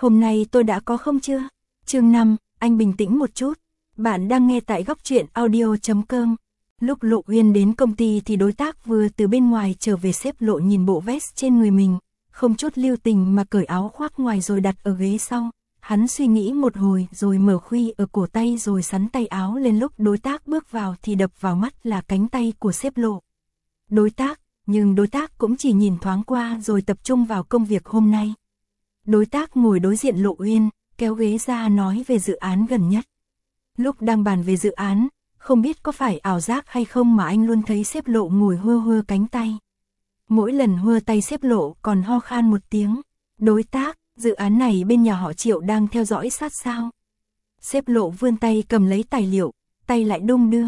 Hôm nay tôi đã có không chưa? Chương 5, anh bình tĩnh một chút. Bạn đang nghe tại góc truyện audio.com. Lúc Lộ Uyên đến công ty thì đối tác vừa từ bên ngoài trở về. Sếp Lộ nhìn bộ vest trên người mình, không chút lưu tình mà cởi áo khoác ngoài rồi đặt ở ghế sau. Hắn suy nghĩ một hồi rồi mở khuy ở cổ tay rồi xắn tay áo lên. Lúc đối tác bước vào thì đập vào mắt là cánh tay của sếp Lộ. Nhưng đối tác cũng chỉ nhìn thoáng qua rồi tập trung vào công việc hôm nay. Đối tác ngồi đối diện Lộ Uyên, kéo ghế ra nói về dự án gần nhất. Lúc đang bàn về dự án, không biết có phải ảo giác hay không mà anh luôn thấy sếp Lộ ngồi hơ cánh tay. Mỗi lần hơ tay sếp Lộ còn ho khan một tiếng. Đối tác, dự án này bên nhà họ Triệu đang theo dõi sát sao? Sếp Lộ vươn tay cầm lấy tài liệu, tay lại đung đưa.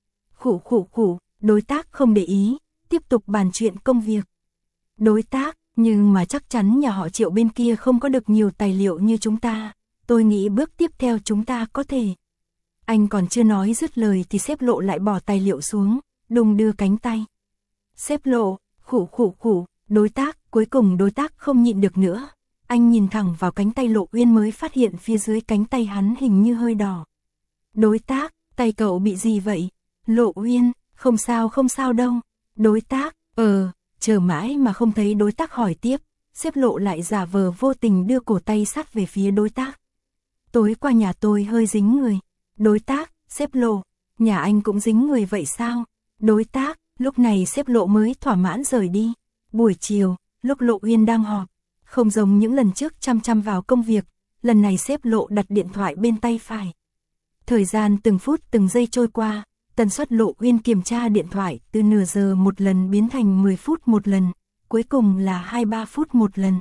Khủ, đối tác không để ý, tiếp tục bàn chuyện công việc. Đối tác, nhưng mà chắc chắn nhà họ Triệu bên kia không có được nhiều tài liệu như chúng ta. Tôi nghĩ bước tiếp theo chúng ta có thể. Anh còn chưa nói dứt lời thì sếp Lộ lại bỏ tài liệu xuống, đung đưa cánh tay. Sếp Lộ, khủ, đối tác, cuối cùng đối tác không nhịn được nữa. Anh nhìn thẳng vào cánh tay Lộ Uyên mới phát hiện phía dưới cánh tay hắn hình như hơi đỏ. Đối tác, tay cậu bị gì vậy? Lộ Uyên, không sao đâu. Đối tác, chờ mãi mà không thấy đối tác hỏi tiếp, sếp Lộ lại giả vờ vô tình đưa cổ tay sát về phía đối tác. Tối qua nhà tôi hơi dính người. Đối tác, sếp Lộ, nhà anh cũng dính người vậy sao? Đối tác, lúc này sếp Lộ mới thỏa mãn rời đi. Buổi chiều, lúc Lộ Uyên đang họp, không giống những lần trước chăm vào công việc, lần này sếp Lộ đặt điện thoại bên tay phải. Thời gian từng phút từng giây trôi qua, tần suất Lộ Uyên kiểm tra điện thoại từ nửa giờ một lần biến thành 10 phút một lần, cuối cùng là 2-3 phút một lần.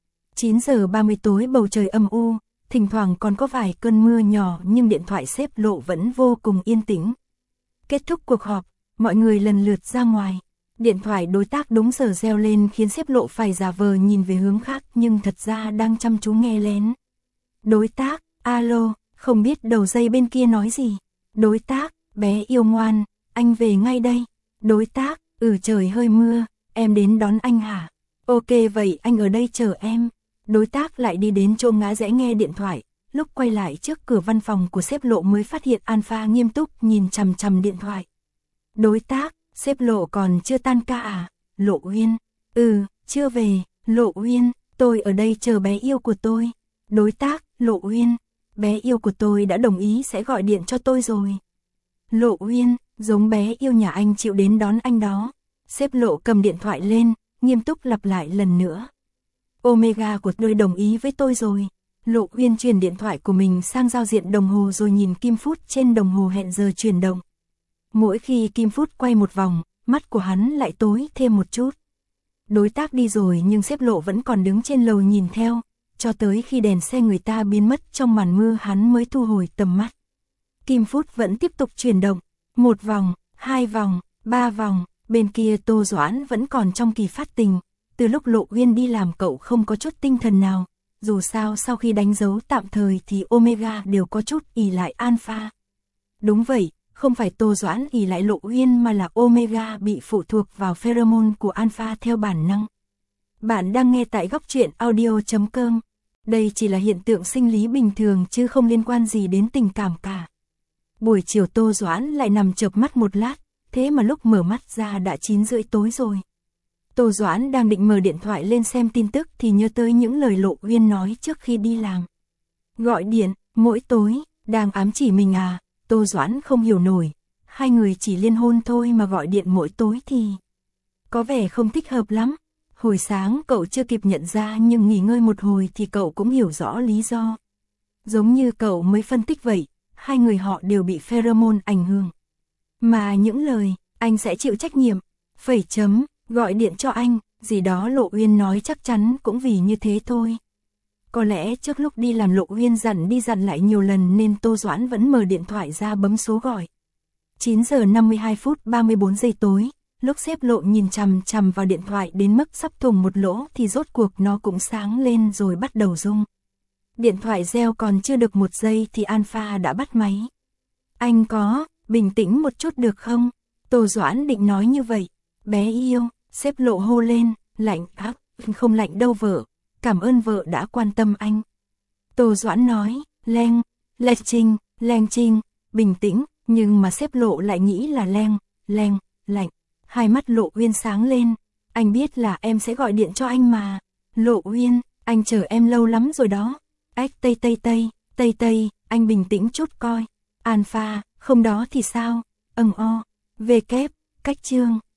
9 giờ 30 tối bầu trời âm u, thỉnh thoảng còn có vài cơn mưa nhỏ nhưng điện thoại sếp Lộ vẫn vô cùng yên tĩnh. Kết thúc cuộc họp, mọi người lần lượt ra ngoài. Điện thoại đối tác đúng giờ reo lên khiến sếp Lộ phải giả vờ nhìn về hướng khác nhưng thật ra đang chăm chú nghe lén. Đối tác, alo, không biết đầu dây bên kia nói gì. Đối tác, bé yêu ngoan, anh về ngay đây. Đối tác, trời hơi mưa, em đến đón anh hả? Ok vậy anh ở đây chờ em. Đối tác lại đi đến chỗ ngã rẽ nghe điện thoại, lúc quay lại trước cửa văn phòng của sếp Lộ mới phát hiện Alpha nghiêm túc nhìn chằm điện thoại. Đối tác, sếp Lộ còn chưa tan ca à? Lộ Uyên, chưa về. Lộ Uyên, tôi ở đây chờ bé yêu của tôi. Đối tác, Lộ Uyên, bé yêu của tôi đã đồng ý sẽ gọi điện cho tôi rồi. Lộ Uyên, giống bé yêu nhà anh chịu đến đón anh đó. Sếp Lộ cầm điện thoại lên, nghiêm túc lặp lại lần nữa. Omega của tôi đồng ý với tôi rồi. Lộ Uyên chuyển điện thoại của mình sang giao diện đồng hồ rồi nhìn kim phút trên đồng hồ hẹn giờ chuyển động. Mỗi khi kim phút quay một vòng, mắt của hắn lại tối thêm một chút. Đối tác đi rồi nhưng sếp Lộ vẫn còn đứng trên lầu nhìn theo, cho tới khi đèn xe người ta biến mất trong màn mưa hắn mới thu hồi tầm mắt. Kim phút vẫn tiếp tục chuyển động, 1 vòng, 2 vòng, 3 vòng, bên kia Tô Doãn vẫn còn trong kỳ phát tình. Từ lúc Lộ Uyên đi làm cậu không có chút tinh thần nào, dù sao sau khi đánh dấu tạm thời thì Omega đều có chút ỷ lại Alpha. Đúng vậy, không phải Tô Doãn ỷ lại Lộ Uyên mà là Omega bị phụ thuộc vào pheromone của Alpha theo bản năng. Bạn đang nghe tại góc truyện audio.com. Đây chỉ là hiện tượng sinh lý bình thường chứ không liên quan gì đến tình cảm cả. Buổi chiều Tô Doãn lại nằm chợp mắt một lát, thế mà lúc mở mắt ra đã 9 rưỡi tối rồi. Tô Doãn đang định mở điện thoại lên xem tin tức thì nhớ tới những lời Lộ Uyên nói trước khi đi làm. Gọi điện, mỗi tối, đang ám chỉ mình à? Tô Doãn không hiểu nổi, hai người chỉ liên hôn thôi mà gọi điện mỗi tối thì có vẻ không thích hợp lắm. Hồi sáng cậu chưa kịp nhận ra nhưng nghỉ ngơi một hồi thì cậu cũng hiểu rõ lý do. Giống như cậu mới phân tích vậy, hai người họ đều bị pheromone ảnh hưởng. Mà những lời, anh sẽ chịu trách nhiệm, gọi điện cho anh, gì đó Lộ Uyên nói chắc chắn cũng vì như thế thôi. Có lẽ trước lúc đi làm Lộ Uyên dặn đi dặn lại nhiều lần nên Tô Doãn vẫn mở điện thoại ra bấm số gọi. 9 giờ 52 phút 34 giây tối, lúc sếp Lộ nhìn chằm vào điện thoại đến mức sắp thủng một lỗ thì rốt cuộc nó cũng sáng lên rồi bắt đầu rung. Điện thoại reo còn chưa được 1 giây thì Alpha đã bắt máy. Anh có, bình tĩnh một chút được không? Tô Doãn định nói như vậy. Bé yêu, sếp Lộ hô lên, lạnh áp, không lạnh đâu vợ, cảm ơn vợ đã quan tâm anh. Tô Doãn nói, Leng, Leng Trinh, bình tĩnh, nhưng mà sếp Lộ lại nghĩ là Leng, lạnh. Hai mắt Lộ Uyên sáng lên, anh biết là em sẽ gọi điện cho anh mà. Lộ Uyên, anh chờ em lâu lắm rồi đó. Ách Tây, anh bình tĩnh chút coi. Alpha, không đó thì sao? O, V kép, cách chương.